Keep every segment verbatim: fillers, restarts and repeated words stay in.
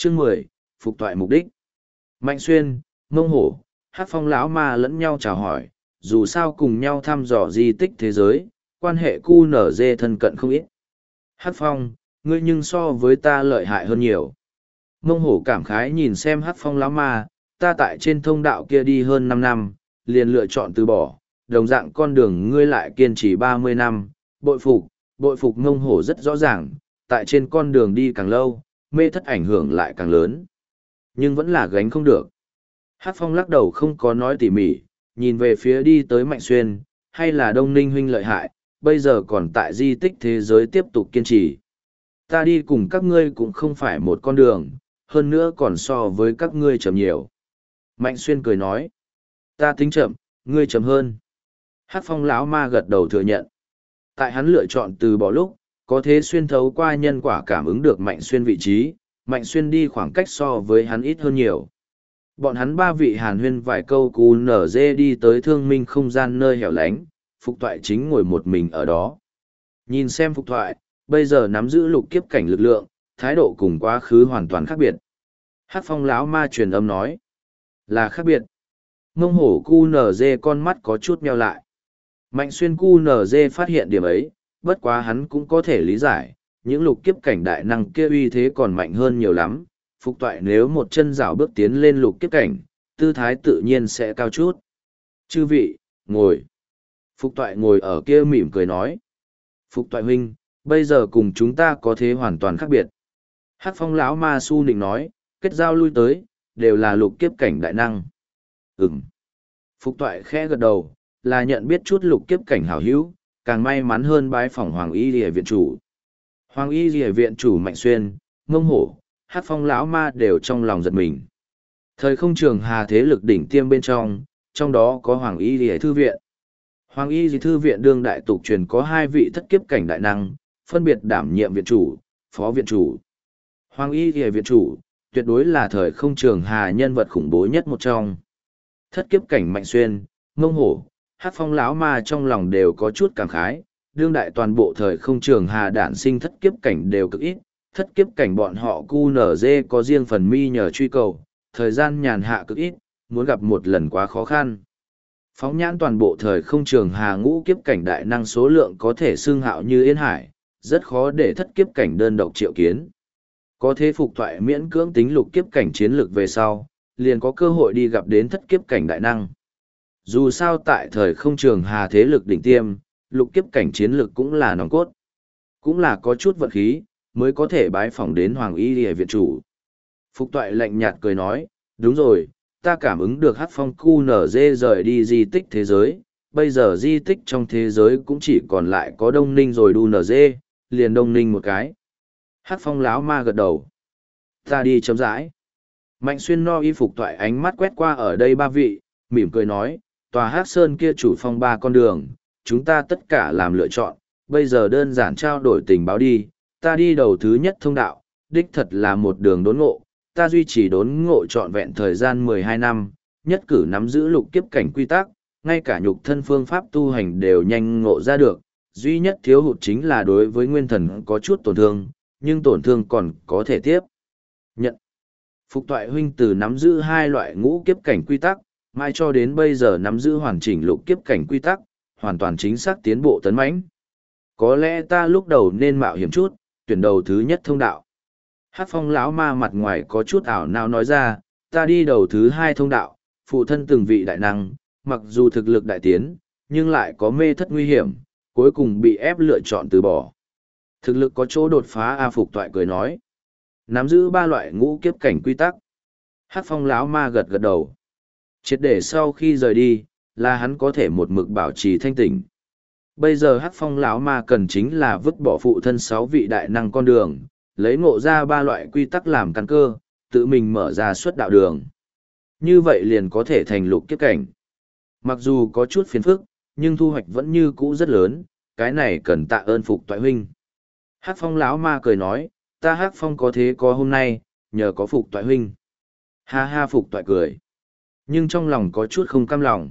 Chương mười, phục toại mục đích. Mạnh Xuyên, Mông Hổ, Hát Phong lão ma lẫn nhau chào hỏi, dù sao cùng nhau thăm dò di tích thế giới, quan hệ cu nở dê thân cận không ít. Hát Phong, ngươi nhưng so với ta lợi hại hơn nhiều. Mông Hổ cảm khái nhìn xem Hát Phong lão ma, ta tại trên thông đạo kia đi hơn năm năm, liền lựa chọn từ bỏ, đồng dạng con đường ngươi lại kiên trì ba mươi năm, bội phục, bội phục. Mông Hổ rất rõ ràng, tại trên con đường đi càng lâu, mê thất ảnh hưởng lại càng lớn. Nhưng vẫn là gánh không được. Hát Phong lắc đầu không có nói tỉ mỉ, nhìn về phía đi tới Mạnh Xuyên, hay là Đông Ninh huynh lợi hại, bây giờ còn tại di tích thế giới tiếp tục kiên trì. Ta đi cùng các ngươi cũng không phải một con đường, hơn nữa còn so với các ngươi chậm nhiều. Mạnh Xuyên cười nói, ta tính chậm, ngươi chậm hơn. Hát Phong lão ma gật đầu thừa nhận. Tại hắn lựa chọn từ bỏ lúc, có thế xuyên thấu qua nhân quả cảm ứng được Mạnh Xuyên vị trí, Mạnh Xuyên đi khoảng cách so với hắn ít hơn nhiều. Bọn hắn ba vị hàn huyên vài câu cú nở dê đi tới thương minh không gian nơi hẻo lánh, Phục Toại chính ngồi một mình ở đó. Nhìn xem Phục Toại, bây giờ nắm giữ lục kiếp cảnh lực lượng, thái độ cùng quá khứ hoàn toàn khác biệt. Hát Phong lão ma truyền âm nói, là khác biệt. Mông Hổ cu nở dê con mắt có chút meo lại. Mạnh Xuyên cu nở dê phát hiện điểm ấy, bất quá hắn cũng có thể lý giải, những lục kiếp cảnh đại năng kia uy thế còn mạnh hơn nhiều lắm. Phục Toại nếu một chân rảo bước tiến lên lục kiếp cảnh, tư thái tự nhiên sẽ cao chút. Chư vị, ngồi. Phục Toại ngồi ở kia mỉm cười nói. Phục Toại huynh, bây giờ cùng chúng ta có thế hoàn toàn khác biệt. Hát Phong lão ma su nịnh nói, kết giao lui tới, đều là lục kiếp cảnh đại năng. Ừm. Phục Toại khẽ gật đầu, là nhận biết chút lục kiếp cảnh hảo hữu, càng may mắn hơn bái phỏng Hoàng Y Lìa viện chủ. Hoàng Y Lìa viện chủ Mạnh Xuyên, Mông Hổ, Hát Phong lão ma đều trong lòng giật mình. Thời không trường hà thế lực đỉnh tiêm bên trong, trong đó có Hoàng Y Lìa thư viện. Hoàng Y Lìa thư viện đương đại tục truyền có hai vị thất kiếp cảnh đại năng, phân biệt đảm nhiệm viện chủ, phó viện chủ. Hoàng Y Lìa viện chủ, tuyệt đối là thời không trường hà nhân vật khủng bố nhất một trong. Thất kiếp cảnh Mạnh Xuyên, Mông Hổ, Hát Phong lão ma trong lòng đều có chút cảm khái, đương đại toàn bộ thời không trường hà đản sinh thất kiếp cảnh đều cực ít, thất kiếp cảnh bọn họ cu nở dê có riêng phần mi nhờ truy cầu, thời gian nhàn hạ cực ít, muốn gặp một lần quá khó khăn. Phóng nhãn toàn bộ thời không trường hà ngũ kiếp cảnh đại năng số lượng có thể xưng hạo như yên hải, rất khó để thất kiếp cảnh đơn độc triệu kiến. Có thế Phục Toại miễn cưỡng tính lục kiếp cảnh chiến lược về sau, liền có cơ hội đi gặp đến thất kiếp cảnh đại năng. Dù sao tại thời không trường hà thế lực đỉnh tiêm, lục kiếp cảnh chiến lược cũng là nòng cốt. Cũng là có chút vận khí, mới có thể bái phỏng đến Hoàng Y Lìa viện chủ. Phục Toại lạnh nhạt cười nói, đúng rồi, ta cảm ứng được Hát Phong cu nở dê rời đi di tích thế giới, bây giờ di tích trong thế giới cũng chỉ còn lại có Đông Ninh rồi đu nở dê, liền Đông Ninh một cái. Hát Phong lão ma gật đầu. Ta đi chấm rãi. Mạnh Xuyên no y Phục Toại ánh mắt quét qua ở đây ba vị, mỉm cười nói, tòa Hát Sơn kia chủ phong ba con đường, chúng ta tất cả làm lựa chọn, bây giờ đơn giản trao đổi tình báo đi, ta đi đầu thứ nhất thông đạo, đích thật là một đường đốn ngộ, ta duy trì đốn ngộ trọn vẹn thời gian mười hai năm, nhất cử nắm giữ lục kiếp cảnh quy tắc, ngay cả nhục thân phương pháp tu hành đều nhanh ngộ ra được, duy nhất thiếu hụt chính là đối với nguyên thần có chút tổn thương, nhưng tổn thương còn có thể tiếp. Nhận. Phục Toại huynh từ nắm giữ hai loại ngũ kiếp cảnh quy tắc, mai cho đến bây giờ nắm giữ hoàn chỉnh lục kiếp cảnh quy tắc, hoàn toàn chính xác tiến bộ tấn mãnh. Có lẽ ta lúc đầu nên mạo hiểm chút, tuyển đầu thứ nhất thông đạo. Hát Phong lão ma mặt ngoài có chút ảo não nói ra, ta đi đầu thứ hai thông đạo, phụ thân từng vị đại năng, mặc dù thực lực đại tiến, nhưng lại có mê thất nguy hiểm, cuối cùng bị ép lựa chọn từ bỏ. Thực lực có chỗ đột phá A Phục Toại cười nói. Nắm giữ ba loại ngũ kiếp cảnh quy tắc. Hát Phong lão ma gật gật đầu. Triệt để sau khi rời đi, là hắn có thể một mực bảo trì thanh tỉnh. Bây giờ Hát Phong lão ma cần chính là vứt bỏ phụ thân sáu vị đại năng con đường, lấy ngộ ra ba loại quy tắc làm căn cơ, tự mình mở ra suốt đạo đường. Như vậy liền có thể thành lục kiếp cảnh. Mặc dù có chút phiền phức, nhưng thu hoạch vẫn như cũ rất lớn, cái này cần tạ ơn Phục Toại huynh. Hát Phong lão ma cười nói, ta Hát Phong có thế có hôm nay, nhờ có Phục Toại huynh. Ha ha Phục Toại cười. Nhưng trong lòng có chút không cam lòng.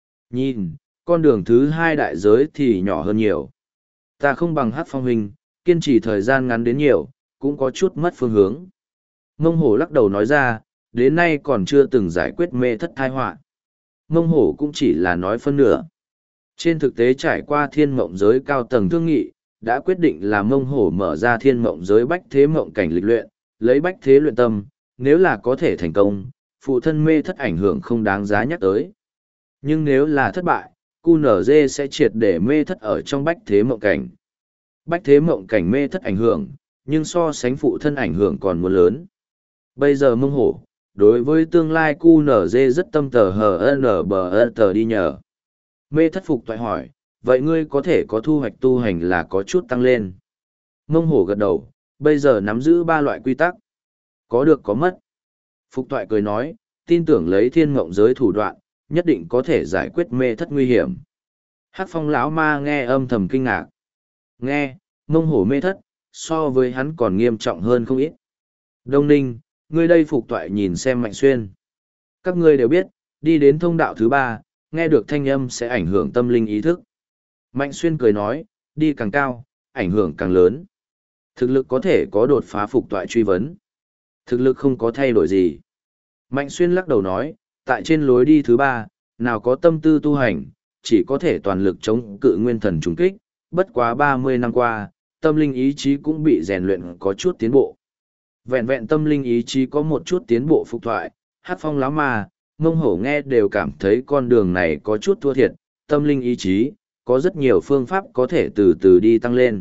Nhìn, con đường thứ hai đại giới thì nhỏ hơn nhiều. Ta không bằng Hát Phong huynh, kiên trì thời gian ngắn đến nhiều, cũng có chút mất phương hướng. Mông hổ lắc đầu nói ra, đến nay còn chưa từng giải quyết mê thất thai họa. Mông hổ cũng chỉ là nói phân nửa. Trên thực tế trải qua thiên mộng giới cao tầng thương nghị, đã quyết định là mông hổ mở ra thiên mộng giới bách thế mộng cảnh lịch luyện, lấy bách thế luyện tâm, nếu là có thể thành công, phụ thân mê thất ảnh hưởng không đáng giá nhắc tới. Nhưng nếu là thất bại, cu nở dê sẽ triệt để mê thất ở trong bách thế mộng cảnh. Bách thế mộng cảnh mê thất ảnh hưởng, nhưng so sánh phụ thân ảnh hưởng còn muốn lớn. Bây giờ mông hổ, đối với tương lai cu nở dê rất tâm tờ hờ n bờ tờ đi nhờ. Mê thất phục toại hỏi, vậy ngươi có thể có thu hoạch tu hành là có chút tăng lên. Mông hổ gật đầu, bây giờ nắm giữ ba loại quy tắc. Có được có mất. Phục toại cười nói, tin tưởng lấy thiên mộng giới thủ đoạn, nhất định có thể giải quyết mê thất nguy hiểm. Hắc phong lão ma nghe âm thầm kinh ngạc. Nghe, mông hổ mê thất, so với hắn còn nghiêm trọng hơn không ít. Đông ninh, ngươi đây phục toại nhìn xem Mạnh Xuyên. Các ngươi đều biết, đi đến thông đạo thứ ba, nghe được thanh âm sẽ ảnh hưởng tâm linh ý thức. Mạnh Xuyên cười nói, đi càng cao, ảnh hưởng càng lớn. Thực lực có thể có đột phá phục toại truy vấn. Thực lực không có thay đổi gì. Mạnh Xuyên lắc đầu nói, tại trên lối đi thứ ba, nào có tâm tư tu hành, chỉ có thể toàn lực chống cự nguyên thần trùng kích, bất quá ba mươi năm qua, tâm linh ý chí cũng bị rèn luyện có chút tiến bộ. Vẹn vẹn tâm linh ý chí có một chút tiến bộ phục thoại, hát phong láo mà, mông hổ nghe đều cảm thấy con đường này có chút thua thiệt, tâm linh ý chí, có rất nhiều phương pháp có thể từ từ đi tăng lên.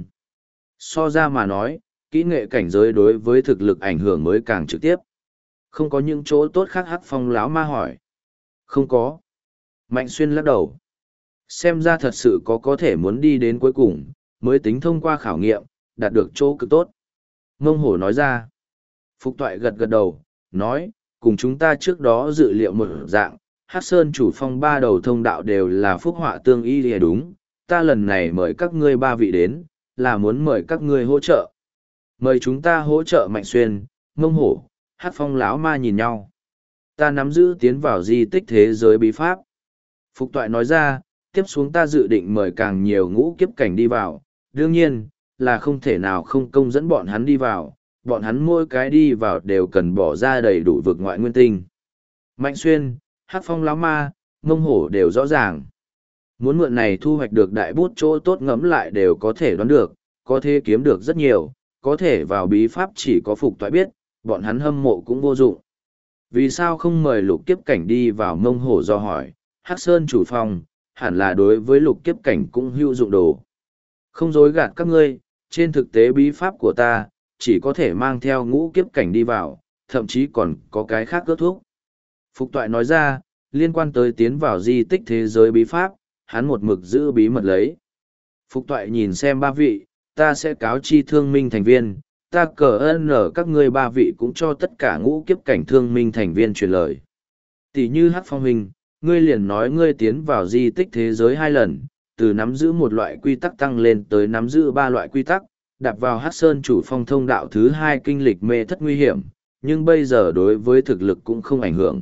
So ra mà nói, kỹ nghệ cảnh giới đối với thực lực ảnh hưởng mới càng trực tiếp. Không có những chỗ tốt khác hát phong láo ma hỏi. Không có. Mạnh Xuyên lắc đầu. Xem ra thật sự có có thể muốn đi đến cuối cùng, mới tính thông qua khảo nghiệm, đạt được chỗ cực tốt. Mông hổ nói ra. Phục toại gật gật đầu, nói, cùng chúng ta trước đó dự liệu một dạng, Hắc Sơn chủ phong ba đầu thông đạo đều là phúc họa tương y lìa đúng, ta lần này mời các ngươi ba vị đến, là muốn mời các ngươi hỗ trợ. Mời chúng ta hỗ trợ Mạnh Xuyên, Mông hổ, Hắc phong lão ma nhìn nhau. Ta nắm giữ tiến vào di tích thế giới bí pháp. Phục toại nói ra, tiếp xuống ta dự định mời càng nhiều ngũ kiếp cảnh đi vào, đương nhiên, là không thể nào không công dẫn bọn hắn đi vào, bọn hắn mỗi cái đi vào đều cần bỏ ra đầy đủ vực ngoại nguyên tinh. Mạnh Xuyên, Hắc phong lão ma, Mông hổ đều rõ ràng. Muốn mượn này thu hoạch được đại bút chỗ tốt ngẫm lại đều có thể đoán được, có thể kiếm được rất nhiều, có thể vào bí pháp chỉ có phục toại biết, bọn hắn hâm mộ cũng vô dụng. Vì sao không mời lục kiếp cảnh đi vào? Mông hổ do hỏi, Hắc Sơn chủ phong, hẳn là đối với lục kiếp cảnh cũng hữu dụng đồ. Không dối gạt các ngươi, trên thực tế bí pháp của ta, chỉ có thể mang theo ngũ kiếp cảnh đi vào, thậm chí còn có cái khác ước thuốc. Phục toại nói ra, liên quan tới tiến vào di tích thế giới bí pháp, hắn một mực giữ bí mật lấy. Phục toại nhìn xem ba vị, ta sẽ cáo chi thương minh thành viên, ta cờ ơn ở các ngươi ba vị cũng cho tất cả ngũ kiếp cảnh thương minh thành viên truyền lời. Tỷ như Hắc Phong Hình, ngươi liền nói ngươi tiến vào di tích thế giới hai lần, từ nắm giữ một loại quy tắc tăng lên tới nắm giữ ba loại quy tắc, đạp vào Hắc Sơn chủ phong thông đạo thứ hai kinh lịch mê thất nguy hiểm, nhưng bây giờ đối với thực lực cũng không ảnh hưởng.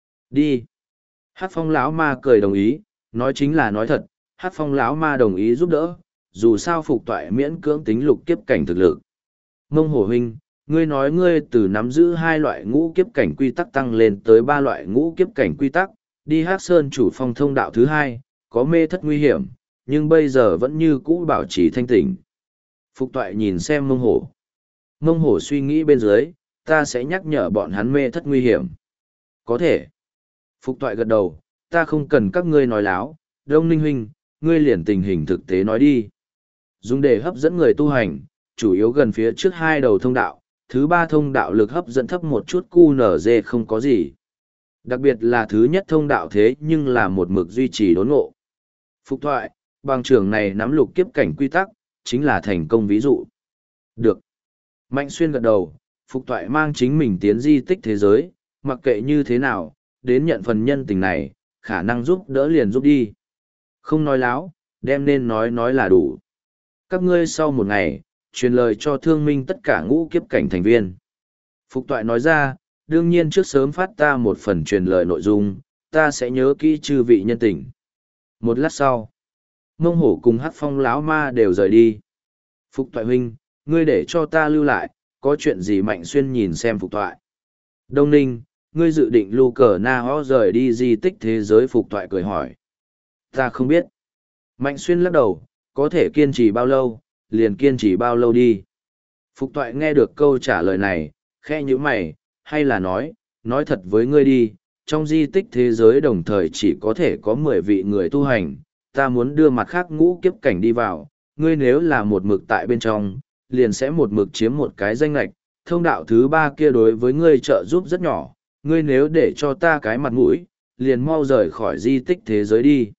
Đi. Hắc Phong lão ma cười đồng ý, nói chính là nói thật, Hắc Phong lão ma đồng ý giúp đỡ, dù sao phục toại miễn cưỡng tính lục kiếp cảnh thực lực. Mông hổ huynh, ngươi nói ngươi từ nắm giữ hai loại ngũ kiếp cảnh quy tắc tăng lên tới ba loại ngũ kiếp cảnh quy tắc, đi Hắc Sơn chủ phong thông đạo thứ hai, có mê thất nguy hiểm, nhưng bây giờ vẫn như cũ bảo trì thanh tỉnh. Phục toại nhìn xem mông hổ. Mông hổ suy nghĩ bên dưới, ta sẽ nhắc nhở bọn hắn mê thất nguy hiểm. Có thể. Phục toại gật đầu, ta không cần các ngươi nói láo, Đông Ninh huynh, ngươi liền tình hình thực tế nói đi. Dùng để hấp dẫn người tu hành, chủ yếu gần phía trước hai đầu thông đạo, thứ ba thông đạo lực hấp dẫn thấp một chút cu nở dê không có gì. Đặc biệt là thứ nhất thông đạo thế nhưng là một mực duy trì đốn ngộ. Phục thoại, bằng trưởng này nắm lục kiếp cảnh quy tắc, chính là thành công ví dụ. Được. Mạnh Xuyên gật đầu, Phục thoại mang chính mình tiến di tích thế giới, mặc kệ như thế nào, đến nhận phần nhân tình này, khả năng giúp đỡ liền giúp đi. Không nói láo, đem nên nói nói là đủ. Các ngươi sau một ngày, truyền lời cho thương minh tất cả ngũ kiếp cảnh thành viên. Phục toại nói ra, đương nhiên trước sớm phát ta một phần truyền lời nội dung, ta sẽ nhớ kỹ chư vị nhân tình. Một lát sau, Mông hổ cùng Hắc Phong lão ma đều rời đi. Phục toại huynh, ngươi để cho ta lưu lại, có chuyện gì? Mạnh Xuyên nhìn xem Phục Toại. Đông Ninh, ngươi dự định lưu cờ na ho rời đi di tích thế giới? Phục Toại cười hỏi. Ta không biết. Mạnh Xuyên lắc đầu, có thể kiên trì bao lâu, liền kiên trì bao lâu đi. Phục Toại nghe được câu trả lời này, khe nhíu mày, hay là nói, nói thật với ngươi đi, trong di tích thế giới đồng thời chỉ có thể có mười vị người tu hành, ta muốn đưa mặt khác ngũ kiếp cảnh đi vào, ngươi nếu là một mực tại bên trong, liền sẽ một mực chiếm một cái danh lệch, thông đạo thứ ba kia đối với ngươi trợ giúp rất nhỏ, ngươi nếu để cho ta cái mặt mũi, liền mau rời khỏi di tích thế giới đi.